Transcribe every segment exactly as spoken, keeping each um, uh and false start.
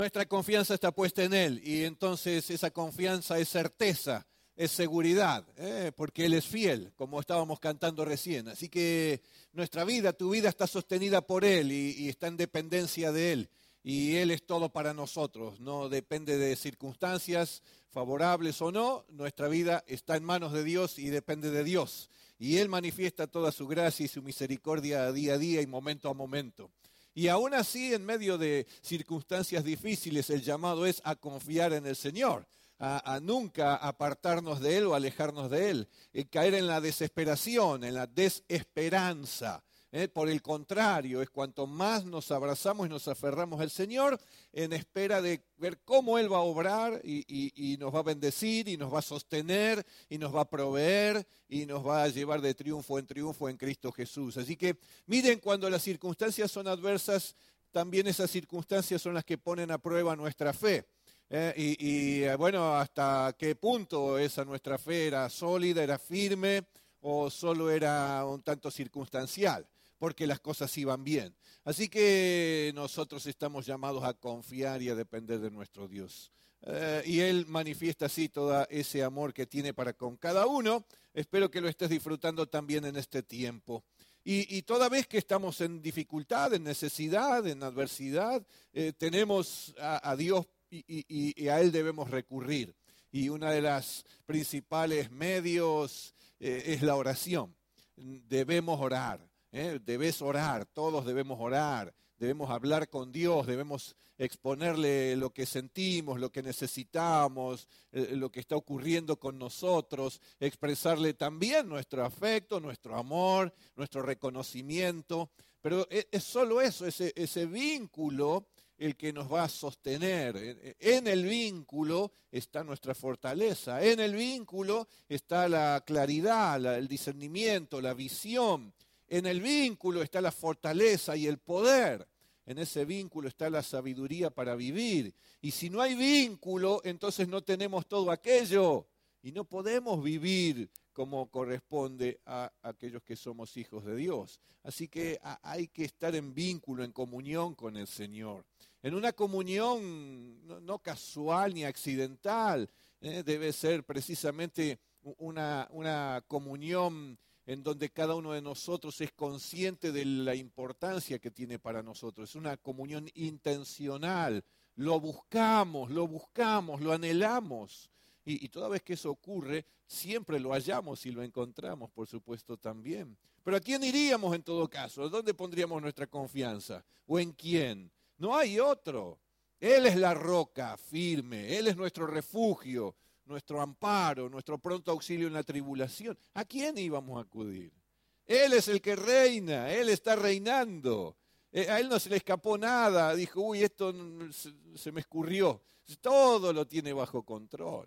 Nuestra confianza está puesta en Él y entonces esa confianza es certeza, es seguridad, ¿eh? Porque Él es fiel, como estábamos cantando recién. Así que nuestra vida, tu vida está sostenida por Él y, y está en dependencia de Él. Y Él es todo para nosotros, no depende de circunstancias favorables o no. Nuestra vida está en manos de Dios y depende de Dios. Y Él manifiesta toda su gracia y su misericordia día a día y momento a momento. Y aún así, en medio de circunstancias difíciles, el llamado es a confiar en el Señor, a, a nunca apartarnos de Él o alejarnos de Él, y caer en la desesperación, en la desesperanza. ¿Eh? Por el contrario, es cuanto más nos abrazamos y nos aferramos al Señor en espera de ver cómo Él va a obrar y, y, y nos va a bendecir y nos va a sostener y nos va a proveer y nos va a llevar de triunfo en triunfo en Cristo Jesús. Así que miren, cuando las circunstancias son adversas, también esas circunstancias son las que ponen a prueba nuestra fe. Eh, y, y bueno, hasta qué punto esa nuestra fe era sólida, era firme o solo era un tanto circunstancial, porque las cosas iban bien. Así que nosotros estamos llamados a confiar y a depender de nuestro Dios. Eh, y Él manifiesta así todo ese amor que tiene para con cada uno. Espero que lo estés disfrutando también en este tiempo. Y, y toda vez que estamos en dificultad, en necesidad, en adversidad, eh, tenemos a, a Dios y, y, y a Él debemos recurrir. Y uno de los principales medios eh, es la oración. Debemos orar. ¿Eh? Debes orar, todos debemos orar, debemos hablar con Dios, debemos exponerle lo que sentimos, lo que necesitamos, eh, lo que está ocurriendo con nosotros, expresarle también nuestro afecto, nuestro amor, nuestro reconocimiento, pero es, es solo eso, ese, ese vínculo el que nos va a sostener. En el vínculo está nuestra fortaleza, en el vínculo está la claridad, la, el discernimiento, la visión. En el vínculo está la fortaleza y el poder. En ese vínculo está la sabiduría para vivir. Y si no hay vínculo, entonces no tenemos todo aquello. Y no podemos vivir como corresponde a aquellos que somos hijos de Dios. Así que hay que estar en vínculo, en comunión con el Señor. En una comunión no, no casual ni accidental. ¿eh? Debe ser precisamente una, una comunión en donde cada uno de nosotros es consciente de la importancia que tiene para nosotros. Es una comunión intencional, lo buscamos, lo buscamos, lo anhelamos. Y, y toda vez que eso ocurre, siempre lo hallamos y lo encontramos, por supuesto, también. Pero ¿a quién iríamos en todo caso? ¿Dónde pondríamos nuestra confianza? ¿O en quién? No hay otro. Él es la roca firme, Él es nuestro refugio, nuestro amparo, nuestro pronto auxilio en la tribulación. ¿A quién íbamos a acudir? Él es el que reina, Él está reinando. A Él no se le escapó nada, dijo, uy, esto se me escurrió. Todo lo tiene bajo control.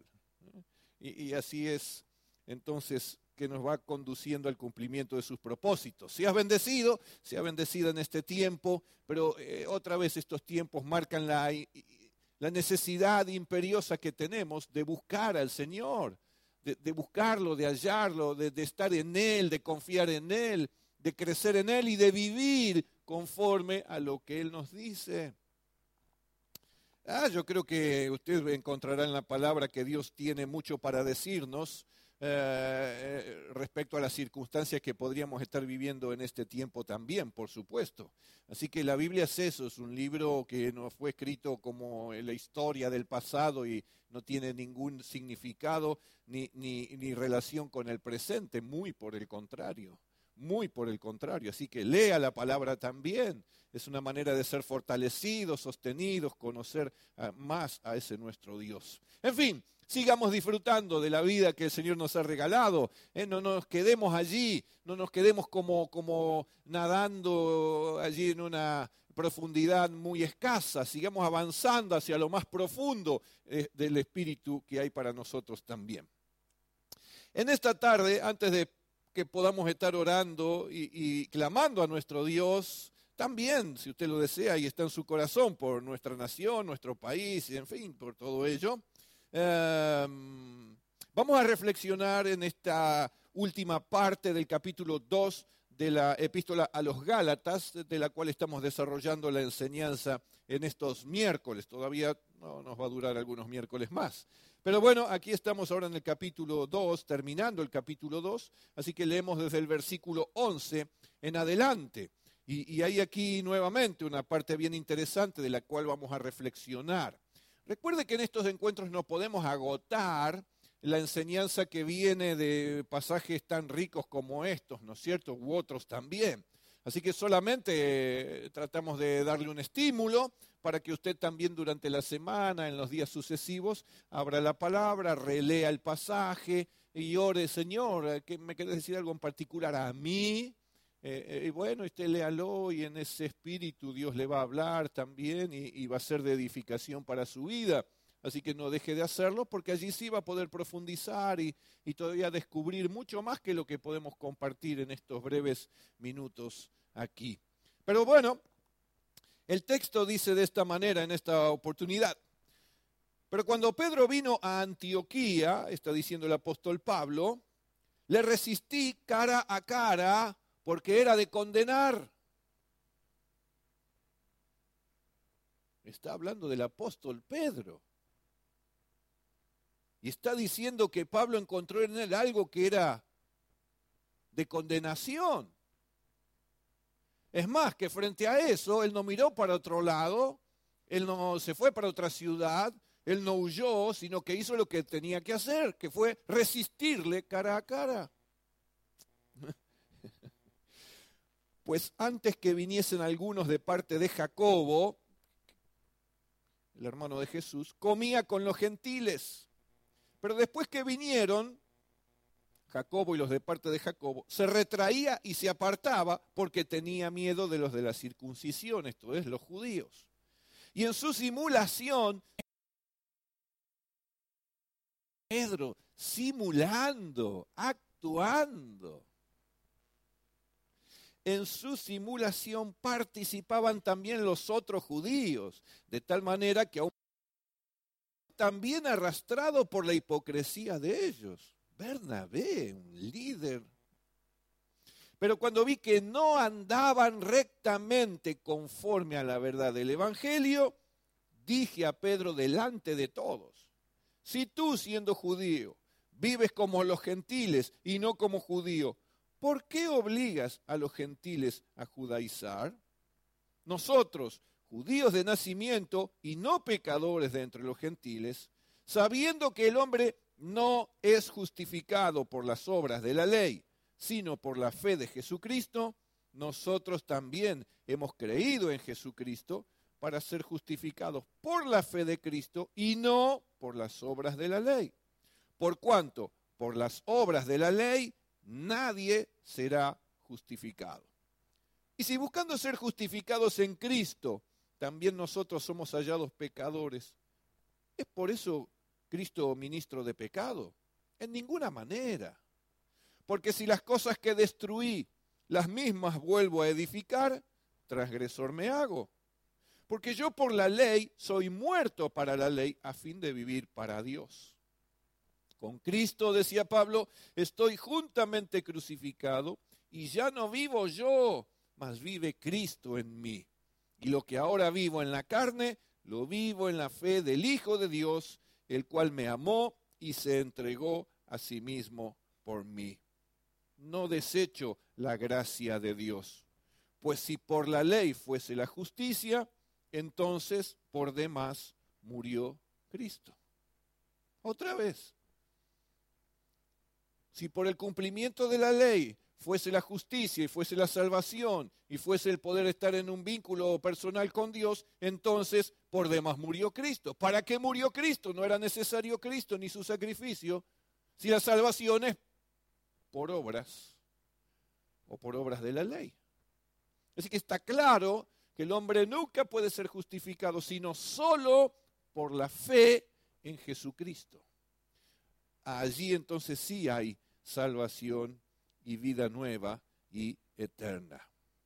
Y, y así es, entonces, que nos va conduciendo al cumplimiento de sus propósitos. Seas bendecido, sea bendecida en este tiempo, pero eh, otra vez estos tiempos marcan la... la necesidad imperiosa que tenemos de buscar al Señor, de, de buscarlo, de hallarlo, de, de estar en Él, de confiar en Él, de crecer en Él y de vivir conforme a lo que Él nos dice. Ah, yo creo que usted encontrará en la palabra que Dios tiene mucho para decirnos eh, respecto a las circunstancias que podríamos estar viviendo en este tiempo también, por supuesto. Así que la Biblia es eso, es un libro que no fue escrito como la historia del pasado y no tiene ningún significado ni, ni, ni relación con el presente, muy por el contrario. Muy por el contrario, así que lea la palabra también. Es una manera de ser fortalecidos, sostenidos, conocer uh, más a ese nuestro Dios. En fin, sigamos disfrutando de la vida que el Señor nos ha regalado. ¿eh? No nos quedemos allí, no nos quedemos como, como nadando allí en una profundidad muy escasa. Sigamos avanzando hacia lo más profundo eh, del Espíritu que hay para nosotros también. En esta tarde, antes de que podamos estar orando y, y clamando a nuestro Dios, también, si usted lo desea y está en su corazón, por nuestra nación, nuestro país, y en fin, por todo ello, eh, vamos a reflexionar en esta última parte del capítulo dos de la epístola a los Gálatas, de la cual estamos desarrollando la enseñanza en estos miércoles. Todavía no, nos va a durar algunos miércoles más. Pero bueno, aquí estamos ahora en el capítulo dos, terminando el capítulo dos, así que leemos desde el versículo once en adelante. Y, y hay aquí nuevamente una parte bien interesante de la cual vamos a reflexionar. Recuerde que en estos encuentros no podemos agotar la enseñanza que viene de pasajes tan ricos como estos, ¿no es cierto? U otros también. Así que solamente eh, tratamos de darle un estímulo para que usted también durante la semana, en los días sucesivos, abra la palabra, relea el pasaje y ore, Señor, ¿que me querés decir algo en particular a mí? Eh, eh, y bueno, usted léalo y en ese espíritu Dios le va a hablar también y, y va a ser de edificación para su vida. Así que no deje de hacerlo porque allí sí va a poder profundizar y, y todavía descubrir mucho más que lo que podemos compartir en estos breves minutos aquí. Pero bueno, el texto dice de esta manera en esta oportunidad. Pero cuando Pedro vino a Antioquía, está diciendo el apóstol Pablo, le resistí cara a cara porque era de condenar. Está hablando del apóstol Pedro. Y está diciendo que Pablo encontró en él algo que era de condenación. Es más, que frente a eso, él no miró para otro lado, él no se fue para otra ciudad, él no huyó, sino que hizo lo que tenía que hacer, que fue resistirle cara a cara. Pues antes que viniesen algunos de parte de Jacobo, el hermano de Jesús, comía con los gentiles. Pero después que vinieron, Jacobo y los de parte de Jacobo, se retraía y se apartaba porque tenía miedo de los de la circuncisión, esto es, los judíos. Y en su simulación, Pedro, simulando, actuando. En su simulación participaban también los otros judíos, de tal manera que aún también arrastrado por la hipocresía de ellos. Bernabé, un líder. Pero cuando vi que no andaban rectamente conforme a la verdad del Evangelio, dije a Pedro delante de todos, si tú siendo judío vives como los gentiles y no como judío, ¿por qué obligas a los gentiles a judaizar? Nosotros, judíos de nacimiento y no pecadores de entre los gentiles, sabiendo que el hombre no es justificado por las obras de la ley, sino por la fe de Jesucristo, nosotros también hemos creído en Jesucristo para ser justificados por la fe de Cristo y no por las obras de la ley. Por cuanto, por las obras de la ley, nadie será justificado. Y si buscando ser justificados en Cristo, también nosotros somos hallados pecadores, ¿es por eso Cristo ministro de pecado? En ninguna manera. Porque si las cosas que destruí, las mismas vuelvo a edificar, transgresor me hago. Porque yo por la ley soy muerto para la ley a fin de vivir para Dios. Con Cristo, decía Pablo, estoy juntamente crucificado y ya no vivo yo, mas vive Cristo en mí. Y lo que ahora vivo en la carne, lo vivo en la fe del Hijo de Dios, el cual me amó y se entregó a sí mismo por mí. No desecho la gracia de Dios, pues si por la ley fuese la justicia, entonces por demás murió Cristo. Otra vez. Si por el cumplimiento de la ley fuese la justicia y fuese la salvación y fuese el poder estar en un vínculo personal con Dios, entonces por demás murió Cristo. ¿Para qué murió Cristo? No era necesario Cristo ni su sacrificio, si la salvación es por obras o por obras de la ley. Así que está claro que el hombre nunca puede ser justificado sino solo por la fe en Jesucristo. Allí entonces sí hay salvación y vida nueva y eterna.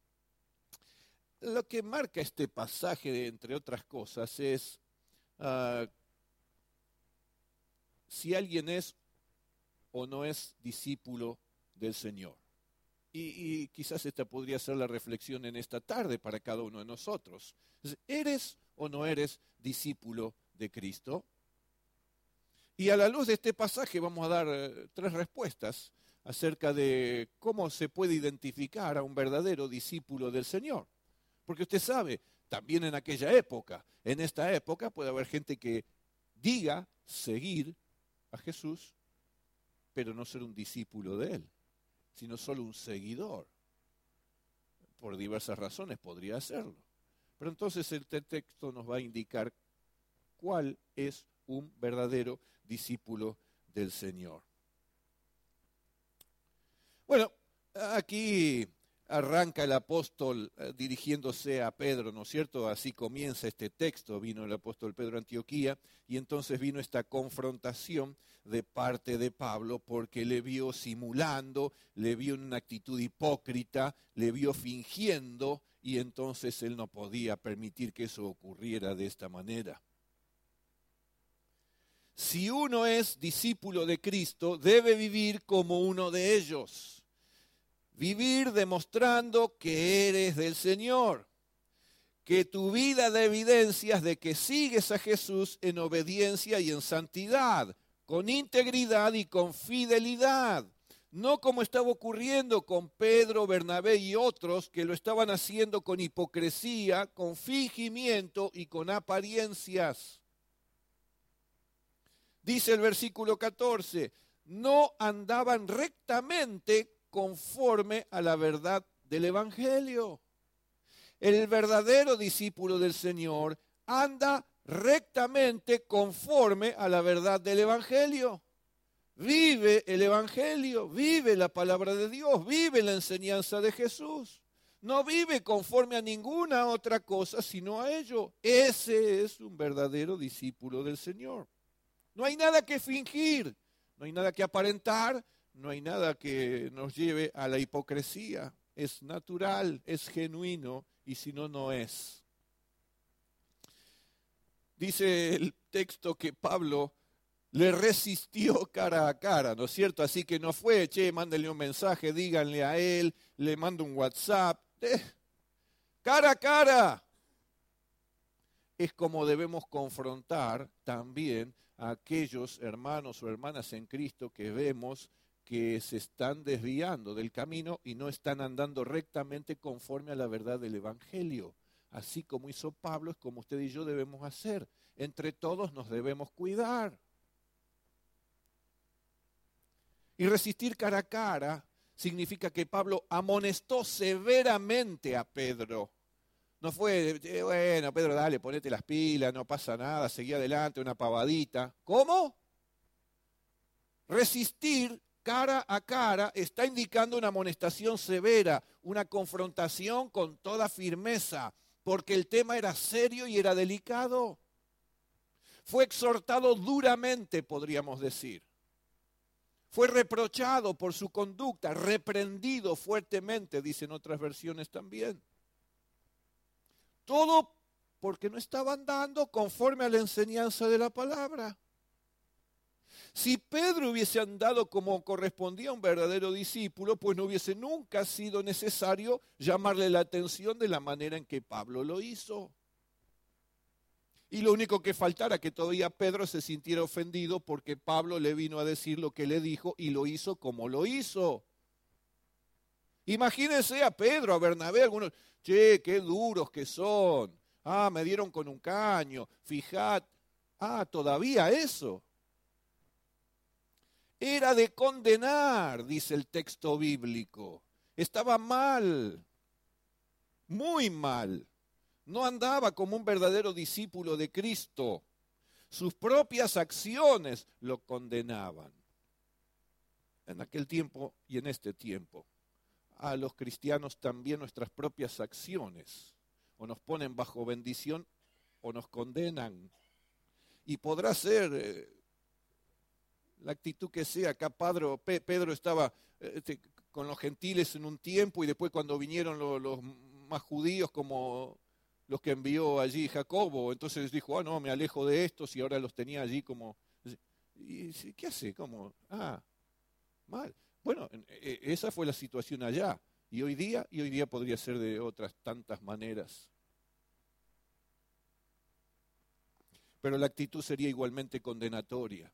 Lo que marca este pasaje, entre otras cosas, es uh, si alguien es o no es discípulo del Señor. Y, y quizás esta podría ser la reflexión en esta tarde para cada uno de nosotros. ¿Eres o no eres discípulo de Cristo? Y a la luz de este pasaje vamos a dar eh, tres respuestas acerca de cómo se puede identificar a un verdadero discípulo del Señor. Porque usted sabe, también en aquella época, en esta época puede haber gente que diga seguir a Jesús, pero no ser un discípulo de Él, sino solo un seguidor. Por diversas razones podría hacerlo. Pero entonces el texto nos va a indicar cuál es un verdadero discípulo del Señor. Bueno, aquí arranca el apóstol eh, dirigiéndose a Pedro, ¿no es cierto? Así comienza este texto. Vino el apóstol Pedro a Antioquía y entonces vino esta confrontación de parte de Pablo porque le vio simulando, le vio en una actitud hipócrita, le vio fingiendo y entonces él no podía permitir que eso ocurriera de esta manera. Si uno es discípulo de Cristo, debe vivir como uno de ellos. Vivir demostrando que eres del Señor, que tu vida da evidencias de que sigues a Jesús en obediencia y en santidad, con integridad y con fidelidad. No como estaba ocurriendo con Pedro, Bernabé y otros que lo estaban haciendo con hipocresía, con fingimiento y con apariencias. Dice el versículo catorce, no andaban rectamente conforme a la verdad del Evangelio. El verdadero discípulo del Señor anda rectamente conforme a la verdad del Evangelio. Vive el Evangelio, vive la palabra de Dios, vive la enseñanza de Jesús. No vive conforme a ninguna otra cosa sino a ello. Ese es un verdadero discípulo del Señor. No hay nada que fingir, no hay nada que aparentar, no hay nada que nos lleve a la hipocresía. Es natural, es genuino y si no, no es. Dice el texto que Pablo le resistió cara a cara, ¿no es cierto? Así que no fue, che, mándenle un mensaje, díganle a él, le mando un WhatsApp. Eh, cara a cara. Es como debemos confrontar también a aquellos hermanos o hermanas en Cristo que vemos que se están desviando del camino y no están andando rectamente conforme a la verdad del Evangelio. Así como hizo Pablo, es como usted y yo debemos hacer. Entre todos nos debemos cuidar. Y resistir cara a cara significa que Pablo amonestó severamente a Pedro. No fue, eh, bueno, Pedro, dale, ponete las pilas, no pasa nada, seguí adelante, una pavadita. ¿Cómo? Resistir cara a cara está indicando una amonestación severa, una confrontación con toda firmeza, porque el tema era serio y era delicado. Fue exhortado duramente, podríamos decir. Fue reprochado por su conducta, reprendido fuertemente, dicen otras versiones también. Todo porque no estaba andando conforme a la enseñanza de la palabra. Si Pedro hubiese andado como correspondía a un verdadero discípulo, pues no hubiese nunca sido necesario llamarle la atención de la manera en que Pablo lo hizo. Y lo único que faltara que todavía Pedro se sintiera ofendido porque Pablo le vino a decir lo que le dijo y lo hizo como lo hizo. Imagínense a Pedro, a Bernabé, algunos, che, qué duros que son. Ah, me dieron con un caño, fijad. Ah, todavía eso. Era de condenar, dice el texto bíblico. Estaba mal, muy mal. No andaba como un verdadero discípulo de Cristo. Sus propias acciones lo condenaban. En aquel tiempo y en este tiempo. A los cristianos también nuestras propias acciones o nos ponen bajo bendición o nos condenan. Y podrá ser eh, la actitud que sea. Acá Pedro, Pedro estaba eh, con los gentiles en un tiempo y después cuando vinieron los, los más judíos como los que envió allí Jacobo, entonces dijo, ah, no, me alejo de estos y ahora los tenía allí como... ¿Y qué hace? ¿Cómo? Ah, mal. Bueno, esa fue la situación allá. Y hoy día, y hoy día podría ser de otras tantas maneras. Pero la actitud sería igualmente condenatoria.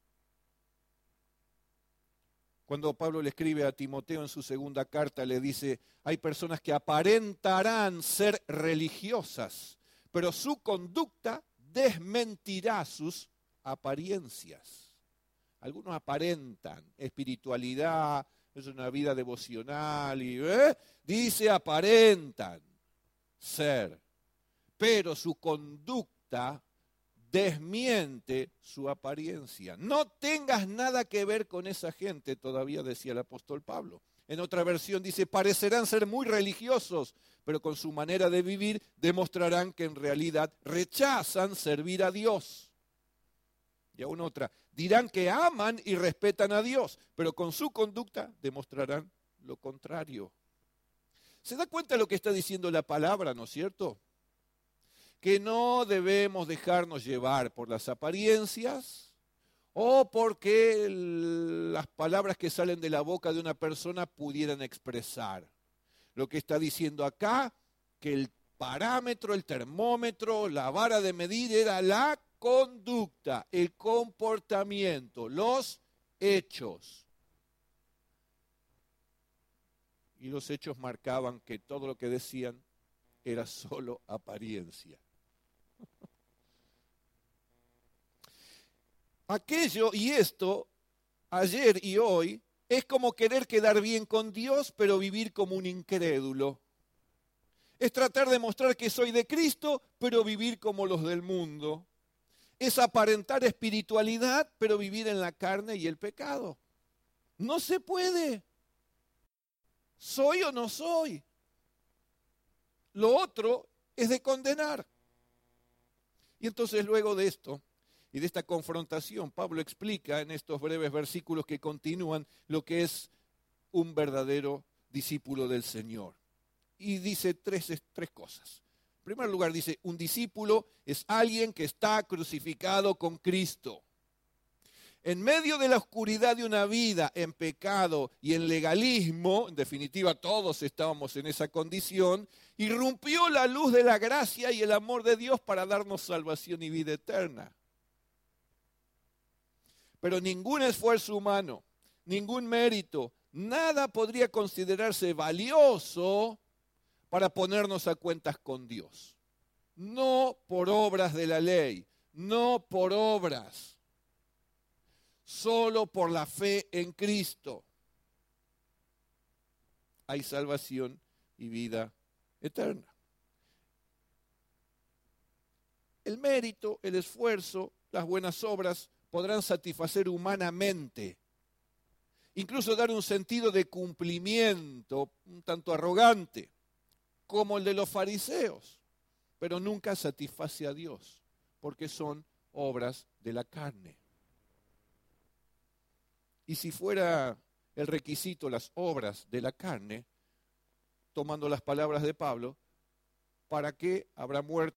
Cuando Pablo le escribe a Timoteo en su segunda carta, le dice, hay personas que aparentarán ser religiosas, pero su conducta desmentirá sus apariencias. Algunos aparentan espiritualidad, es una vida devocional, y ¿eh? dice aparentan ser, pero su conducta desmiente su apariencia. No tengas nada que ver con esa gente, todavía decía el apóstol Pablo. En otra versión dice, parecerán ser muy religiosos, pero con su manera de vivir demostrarán que en realidad rechazan servir a Dios. Y aún otra, dirán que aman y respetan a Dios, pero con su conducta demostrarán lo contrario. ¿Se da cuenta de lo que está diciendo la palabra, no es cierto? Que no debemos dejarnos llevar por las apariencias o porque las palabras que salen de la boca de una persona pudieran expresar. Lo que está diciendo acá, que el parámetro, el termómetro, la vara de medir era la conducta, el comportamiento, los hechos. Y los hechos marcaban que todo lo que decían era solo apariencia. Aquello y esto, ayer y hoy, es como querer quedar bien con Dios, pero vivir como un incrédulo. Es tratar de mostrar que soy de Cristo, pero vivir como los del mundo. Es aparentar espiritualidad, pero vivir en la carne y el pecado. No se puede. ¿Soy o no soy? Lo otro es de condenar. Y entonces luego de esto, y de esta confrontación, Pablo explica en estos breves versículos que continúan lo que es un verdadero discípulo del Señor. Y dice tres, tres cosas. En primer lugar dice, un discípulo es alguien que está crucificado con Cristo. En medio de la oscuridad de una vida en pecado y en legalismo, en definitiva todos estábamos en esa condición, irrumpió la luz de la gracia y el amor de Dios para darnos salvación y vida eterna. Pero ningún esfuerzo humano, ningún mérito, nada podría considerarse valioso para ponernos a cuentas con Dios. No por obras de la ley, no por obras, solo por la fe en Cristo hay salvación y vida eterna. El mérito, el esfuerzo, las buenas obras podrán satisfacer humanamente, incluso dar un sentido de cumplimiento un tanto arrogante, como el de los fariseos, pero nunca satisface a Dios, porque son obras de la carne. Y si fuera el requisito las obras de la carne, tomando las palabras de Pablo, ¿para qué habrá muerto?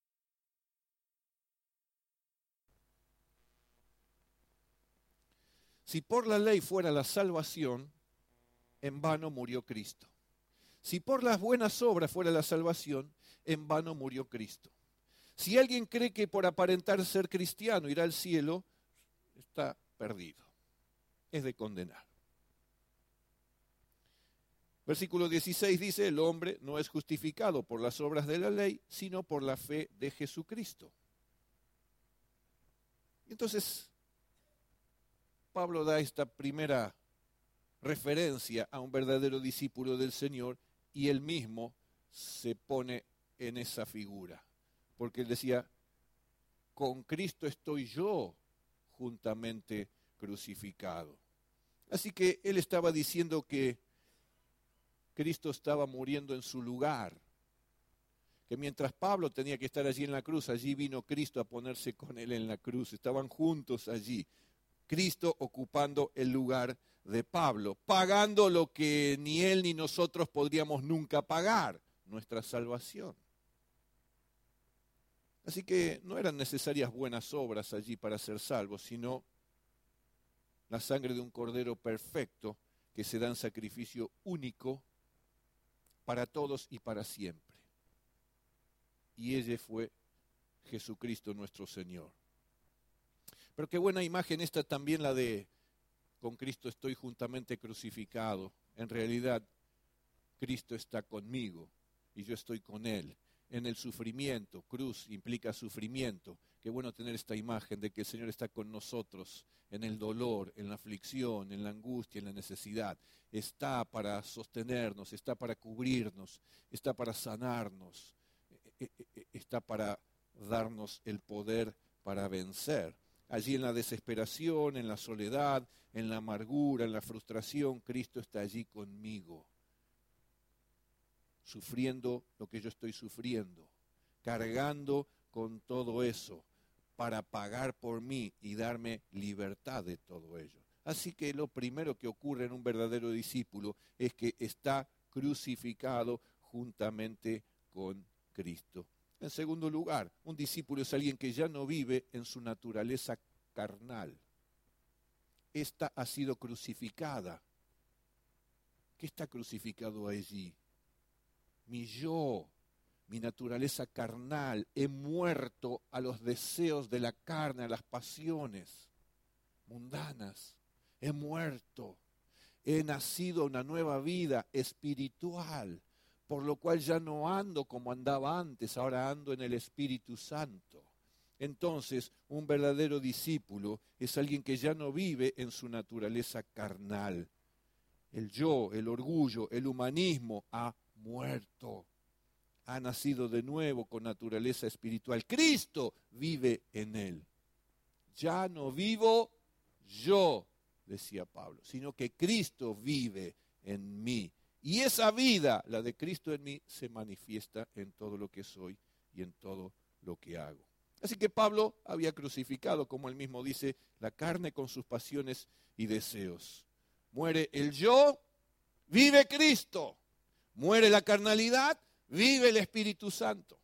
Si por la ley fuera la salvación, en vano murió Cristo. Si por las buenas obras fuera la salvación, en vano murió Cristo. Si alguien cree que por aparentar ser cristiano irá al cielo, está perdido. Es de condenar. Versículo dieciséis dice, el hombre no es justificado por las obras de la ley, sino por la fe de Jesucristo. Entonces, Pablo da esta primera referencia a un verdadero discípulo del Señor y él mismo se pone en esa figura. Porque él decía, con Cristo estoy yo juntamente crucificado. Así que él estaba diciendo que Cristo estaba muriendo en su lugar. Que mientras Pablo tenía que estar allí en la cruz, allí vino Cristo a ponerse con él en la cruz. Estaban juntos allí. Cristo ocupando el lugar de Pablo, pagando lo que ni él ni nosotros podríamos nunca pagar, nuestra salvación. Así que no eran necesarias buenas obras allí para ser salvos, sino la sangre de un cordero perfecto que se da en sacrificio único para todos y para siempre. Y ella fue Jesucristo nuestro Señor. Pero qué buena imagen esta también la de con Cristo estoy juntamente crucificado. En realidad, Cristo está conmigo y yo estoy con Él. En el sufrimiento, cruz implica sufrimiento. Qué bueno tener esta imagen de que el Señor está con nosotros en el dolor, en la aflicción, en la angustia, en la necesidad. Está para sostenernos, está para cubrirnos, está para sanarnos, está para darnos el poder para vencer. Allí en la desesperación, en la soledad, en la amargura, en la frustración, Cristo está allí conmigo, sufriendo lo que yo estoy sufriendo, cargando con todo eso para pagar por mí y darme libertad de todo ello. Así que lo primero que ocurre en un verdadero discípulo es que está crucificado juntamente con Cristo. En segundo lugar, un discípulo es alguien que ya no vive en su naturaleza carnal. Esta ha sido crucificada. ¿Qué está crucificado allí? Mi yo, mi naturaleza carnal. He muerto a los deseos de la carne, a las pasiones mundanas. He muerto. He nacido a una nueva vida espiritual, por lo cual ya no ando como andaba antes, ahora ando en el Espíritu Santo. Entonces, un verdadero discípulo es alguien que ya no vive en su naturaleza carnal. El yo, el orgullo, el humanismo ha muerto. Ha nacido de nuevo con naturaleza espiritual. Cristo vive en él. Ya no vivo yo, decía Pablo, sino que Cristo vive en mí. Y esa vida, la de Cristo en mí, se manifiesta en todo lo que soy y en todo lo que hago. Así que Pablo había crucificado, como él mismo dice, la carne con sus pasiones y deseos. Muere el yo, vive Cristo. Muere la carnalidad, vive el Espíritu Santo.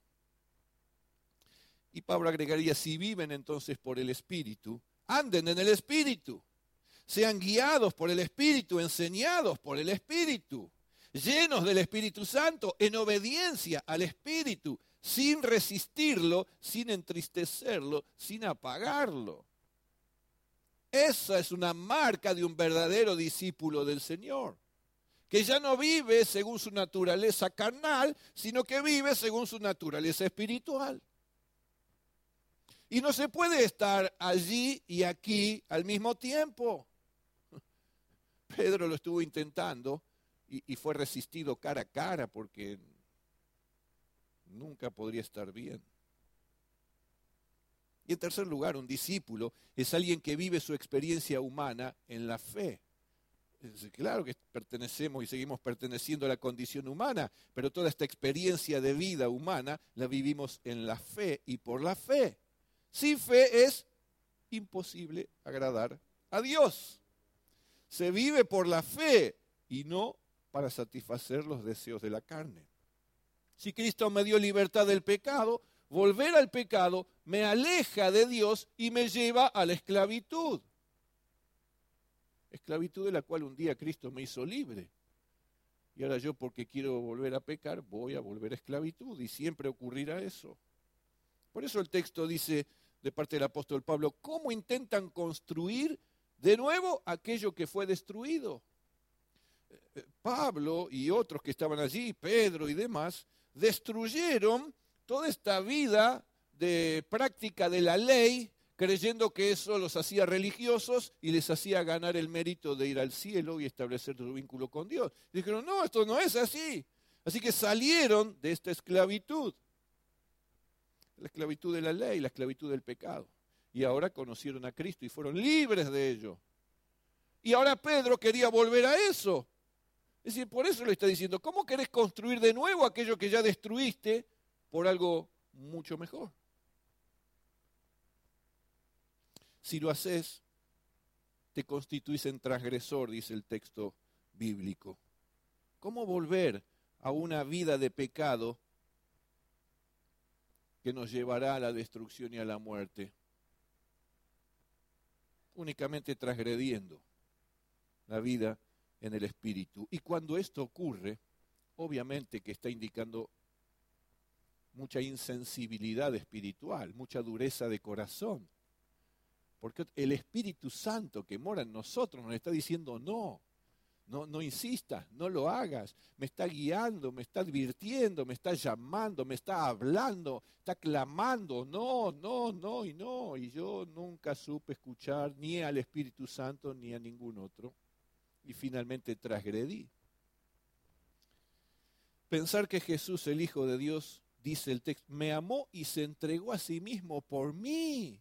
Y Pablo agregaría, si viven entonces por el Espíritu, anden en el Espíritu. Sean guiados por el Espíritu, enseñados por el Espíritu. Llenos del Espíritu Santo, en obediencia al Espíritu, sin resistirlo, sin entristecerlo, sin apagarlo. Esa es una marca de un verdadero discípulo del Señor, que ya no vive según su naturaleza carnal, sino que vive según su naturaleza espiritual. Y no se puede estar allí y aquí al mismo tiempo. Pedro lo estuvo intentando y, y fue resistido cara a cara porque nunca podría estar bien. Y en tercer lugar, un discípulo es alguien que vive su experiencia humana en la fe. Claro que pertenecemos y seguimos perteneciendo a la condición humana, pero toda esta experiencia de vida humana la vivimos en la fe y por la fe. Sin fe es imposible agradar a Dios. Se vive por la fe y no para satisfacer los deseos de la carne. Si Cristo me dio libertad del pecado, volver al pecado me aleja de Dios y me lleva a la esclavitud. Esclavitud de la cual un día Cristo me hizo libre. Y ahora yo, porque quiero volver a pecar, voy a volver a esclavitud y siempre ocurrirá eso. Por eso el texto dice de parte del apóstol Pablo, ¿cómo intentan construir de nuevo aquello que fue destruido? Pablo y otros que estaban allí, Pedro y demás, destruyeron toda esta vida de práctica de la ley, creyendo que eso los hacía religiosos y les hacía ganar el mérito de ir al cielo y establecer su vínculo con Dios. Y dijeron, no, esto no es así. Así que salieron de esta esclavitud. La esclavitud de la ley, la esclavitud del pecado. Y ahora conocieron a Cristo y fueron libres de ello. Y ahora Pedro quería volver a eso. Es decir, por eso le está diciendo, ¿cómo querés construir de nuevo aquello que ya destruiste por algo mucho mejor? Si lo haces, te constituís en transgresor, dice el texto bíblico. ¿Cómo volver a una vida de pecado que nos llevará a la destrucción y a la muerte? Únicamente transgrediendo la vida en el Espíritu. Y cuando esto ocurre, obviamente que está indicando mucha insensibilidad espiritual, mucha dureza de corazón. Porque el Espíritu Santo que mora en nosotros nos está diciendo no, no, no insistas, no lo hagas. Me está guiando, me está advirtiendo, me está llamando, me está hablando, está clamando, no, no, no y no. Y yo nunca supe escuchar ni al Espíritu Santo ni a ningún otro. Y finalmente transgredí. Pensar que Jesús, el Hijo de Dios, dice el texto, me amó y se entregó a sí mismo por mí.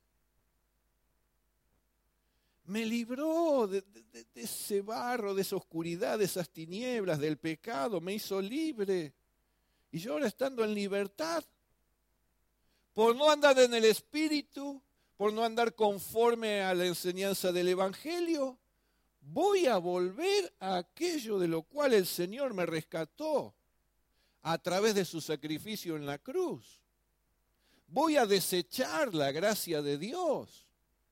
Me libró de, de, de ese barro, de esa oscuridad, de esas tinieblas, del pecado, me hizo libre. Y yo ahora estando en libertad, por no andar en el Espíritu, por no andar conforme a la enseñanza del Evangelio, voy a volver a aquello de lo cual el Señor me rescató a través de su sacrificio en la cruz. Voy a desechar la gracia de Dios.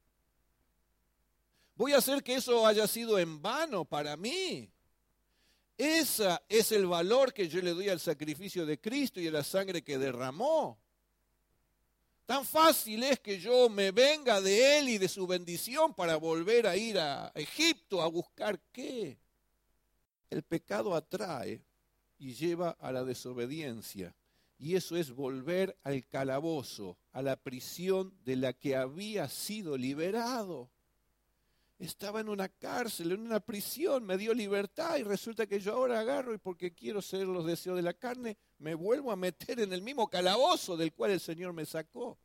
Voy a hacer que eso haya sido en vano para mí. Ese es el valor que yo le doy al sacrificio de Cristo y a la sangre que derramó. Tan fácil es que yo me venga de Él y de su bendición para volver a ir a Egipto a buscar ¿qué? El pecado atrae y lleva a la desobediencia. Y eso es volver al calabozo, a la prisión de la que había sido liberado. Estaba en una cárcel, en una prisión, me dio libertad y resulta que yo ahora agarro y porque quiero ser los deseos de la carne, me vuelvo a meter en el mismo calabozo del cual el Señor me sacó.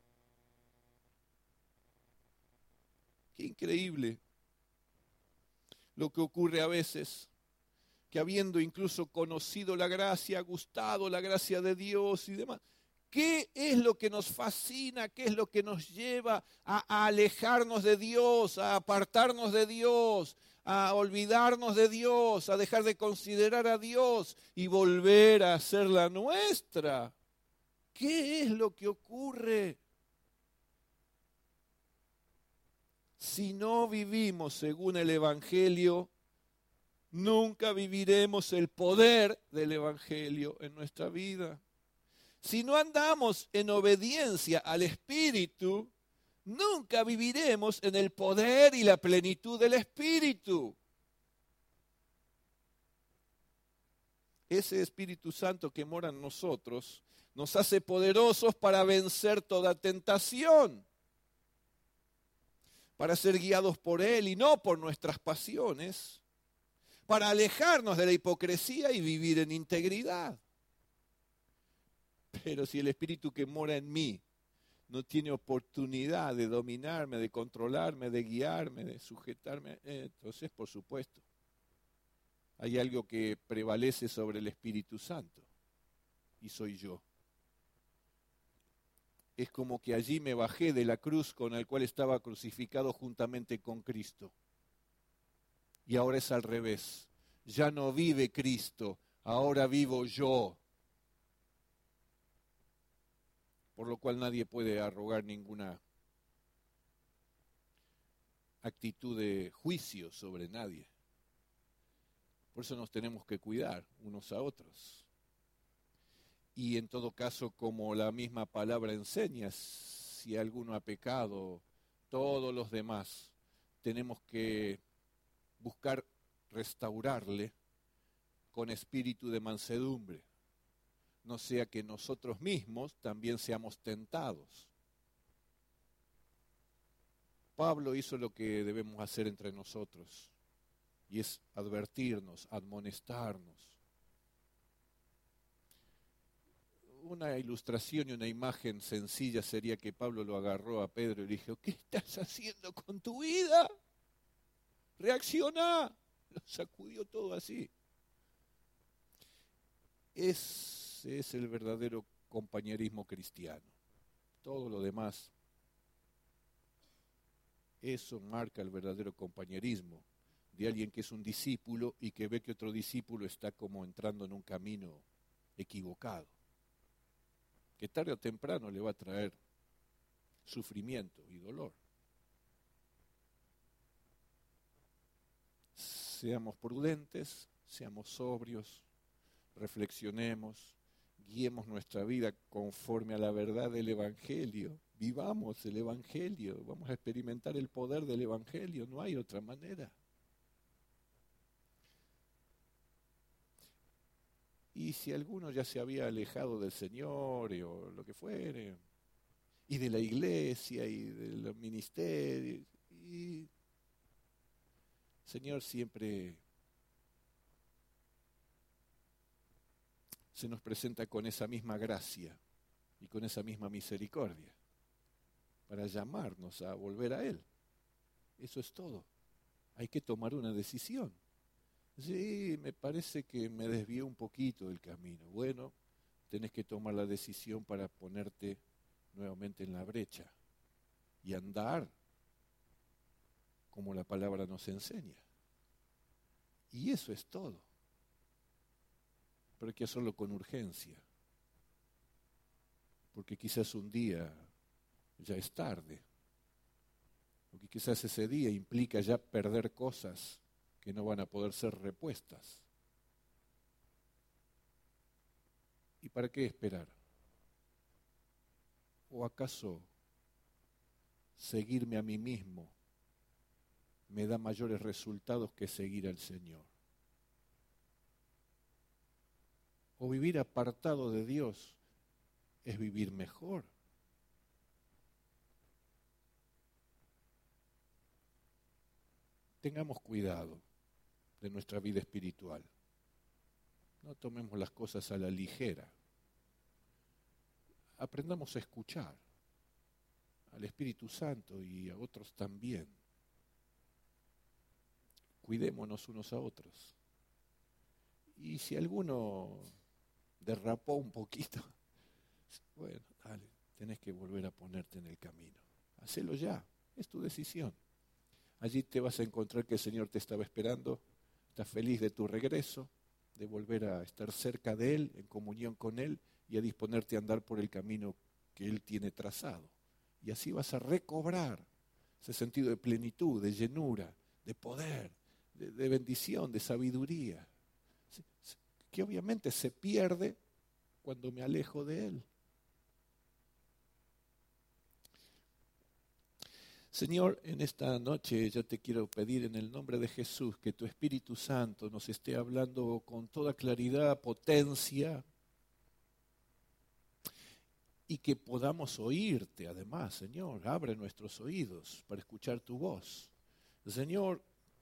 Qué increíble lo que ocurre a veces, que habiendo incluso conocido la gracia, gustado la gracia de Dios y demás, ¿qué es lo que nos fascina? ¿Qué es lo que nos lleva a, a alejarnos de Dios, a apartarnos de Dios, a olvidarnos de Dios, a dejar de considerar a Dios y volver a hacer la nuestra? ¿Qué es lo que ocurre? Si no vivimos según el Evangelio, nunca viviremos el poder del Evangelio en nuestra vida. Si no andamos en obediencia al Espíritu, nunca viviremos en el poder y la plenitud del Espíritu. Ese Espíritu Santo que mora en nosotros nos hace poderosos para vencer toda tentación, para ser guiados por Él y no por nuestras pasiones, para alejarnos de la hipocresía y vivir en integridad. Pero si el Espíritu que mora en mí no tiene oportunidad de dominarme, de controlarme, de guiarme, de sujetarme, eh, entonces, por supuesto, hay algo que prevalece sobre el Espíritu Santo, y soy yo. Es como que allí me bajé de la cruz con la cual estaba crucificado juntamente con Cristo. Y ahora es al revés. Ya no vive Cristo, ahora vivo yo. Por lo cual nadie puede arrogar ninguna actitud de juicio sobre nadie. Por eso nos tenemos que cuidar unos a otros. Y en todo caso, como la misma palabra enseña, si alguno ha pecado, todos los demás tenemos que buscar restaurarle con espíritu de mansedumbre. No sea que nosotros mismos también seamos tentados. Pablo hizo lo que debemos hacer entre nosotros, y es advertirnos, admonestarnos. Una ilustración y una imagen sencilla sería que Pablo lo agarró a Pedro y le dijo, ¿qué estás haciendo con tu vida? Reacciona. Lo sacudió todo así. Es Ese es el verdadero compañerismo cristiano. Todo lo demás, eso marca el verdadero compañerismo de alguien que es un discípulo y que ve que otro discípulo está como entrando en un camino equivocado, que tarde o temprano le va a traer sufrimiento y dolor. seamos prudentes, seamos sobrios, reflexionemos, guiemos nuestra vida conforme a la verdad del Evangelio. Vivamos el Evangelio, vamos a experimentar el poder del Evangelio, no hay otra manera. Y si alguno ya se había alejado del Señor o lo que fuere, y de la iglesia y de los ministerios, y el Señor siempre se nos presenta con esa misma gracia y con esa misma misericordia para llamarnos a volver a Él. Eso es todo. Hay que tomar una decisión. Sí, me parece que me desvié un poquito del camino. Bueno, tenés que tomar la decisión para ponerte nuevamente en la brecha y andar como la palabra nos enseña. Y eso es todo. Pero hay que hacerlo con urgencia, porque quizás un día ya es tarde, porque quizás ese día implica ya perder cosas que no van a poder ser repuestas. ¿Y para qué esperar? ¿O acaso seguirme a mí mismo me da mayores resultados que seguir al Señor? ¿O vivir apartado de Dios es vivir mejor? Tengamos cuidado de nuestra vida espiritual. No tomemos las cosas a la ligera. Aprendamos a escuchar al Espíritu Santo y a otros también. Cuidémonos unos a otros. Y si alguno derrapó un poquito, bueno, dale, tenés que volver a ponerte en el camino. Hacelo ya, es tu decisión. Allí te vas a encontrar que el Señor te estaba esperando, estás feliz de tu regreso, de volver a estar cerca de Él, en comunión con Él, y a disponerte a andar por el camino que Él tiene trazado. Y así vas a recobrar ese sentido de plenitud, de llenura, de poder, de, de bendición, de sabiduría, que obviamente se pierde cuando me alejo de Él. Señor, en esta noche yo te quiero pedir en el nombre de Jesús que tu Espíritu Santo nos esté hablando con toda claridad, potencia, y que podamos oírte además, Señor. Abre nuestros oídos para escuchar tu voz. Señor,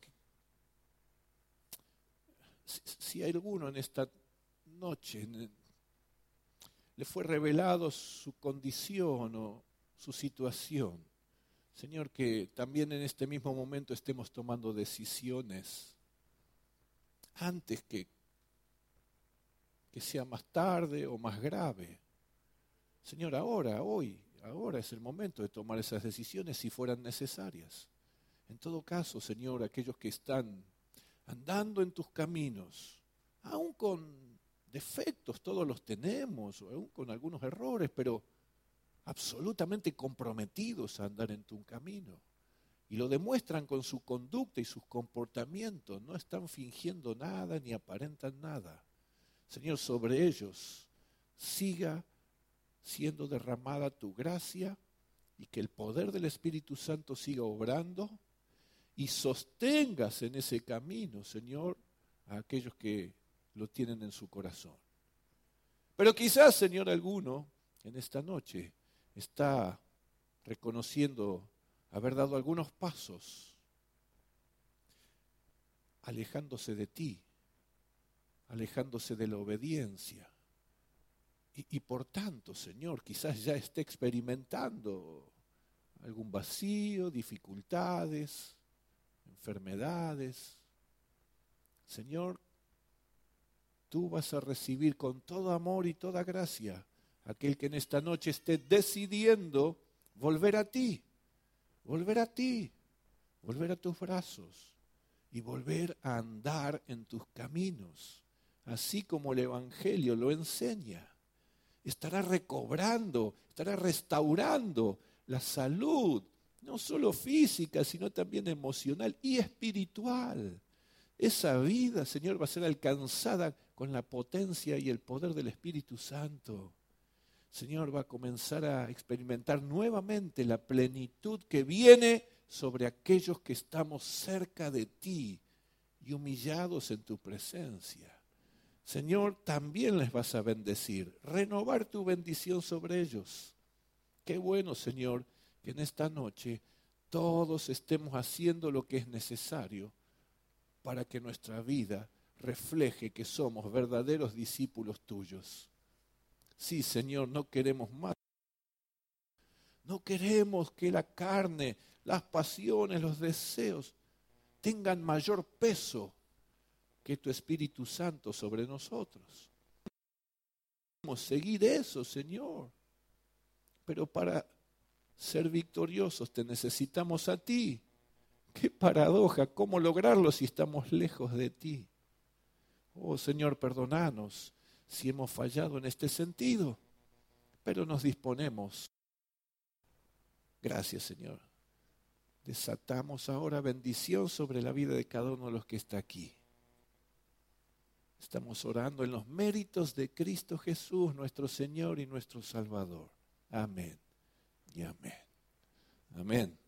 si, si hay alguno en esta noche le fue revelado su condición o su situación, Señor, que también en este mismo momento estemos tomando decisiones antes que, que sea más tarde o más grave. Señor, ahora, hoy, ahora es el momento de tomar esas decisiones si fueran necesarias. En todo caso, Señor, aquellos que están andando en tus caminos, aún con defectos, todos los tenemos, o aún con algunos errores, pero absolutamente comprometidos a andar en tu camino. Y lo demuestran con su conducta y sus comportamientos. No están fingiendo nada ni aparentan nada. Señor, sobre ellos siga siendo derramada tu gracia y que el poder del Espíritu Santo siga obrando y sostengas en ese camino, Señor, a aquellos que lo tienen en su corazón. Pero quizás, Señor, alguno en esta noche está reconociendo haber dado algunos pasos, alejándose de ti, alejándose de la obediencia. Y, y por tanto, Señor, quizás ya esté experimentando algún vacío, dificultades, enfermedades. Señor, tú vas a recibir con todo amor y toda gracia aquel que en esta noche esté decidiendo volver a ti, volver a ti, volver a tus brazos y volver a andar en tus caminos, así como el Evangelio lo enseña. Estará recobrando, estará restaurando la salud, no solo física, sino también emocional y espiritual. esa vida, Señor, va a ser alcanzada con la potencia y el poder del Espíritu Santo. Señor, va a comenzar a experimentar nuevamente la plenitud que viene sobre aquellos que estamos cerca de ti y humillados en tu presencia. Señor, también les vas a bendecir, renovar tu bendición sobre ellos. Qué bueno, Señor, que en esta noche todos estemos haciendo lo que es necesario para que nuestra vida refleje que somos verdaderos discípulos tuyos. Sí, Señor, no queremos más. No queremos que la carne, las pasiones, los deseos tengan mayor peso que tu Espíritu Santo sobre nosotros. Queremos seguir eso, Señor. Pero para ser victoriosos te necesitamos a ti. Qué paradoja, ¿cómo lograrlo si estamos lejos de ti? Oh, Señor, perdonanos si hemos fallado en este sentido, pero nos disponemos. Gracias, Señor. Desatamos ahora bendición sobre la vida de cada uno de los que está aquí. Estamos orando en los méritos de Cristo Jesús, nuestro Señor y nuestro Salvador. Amén y amén. Amén.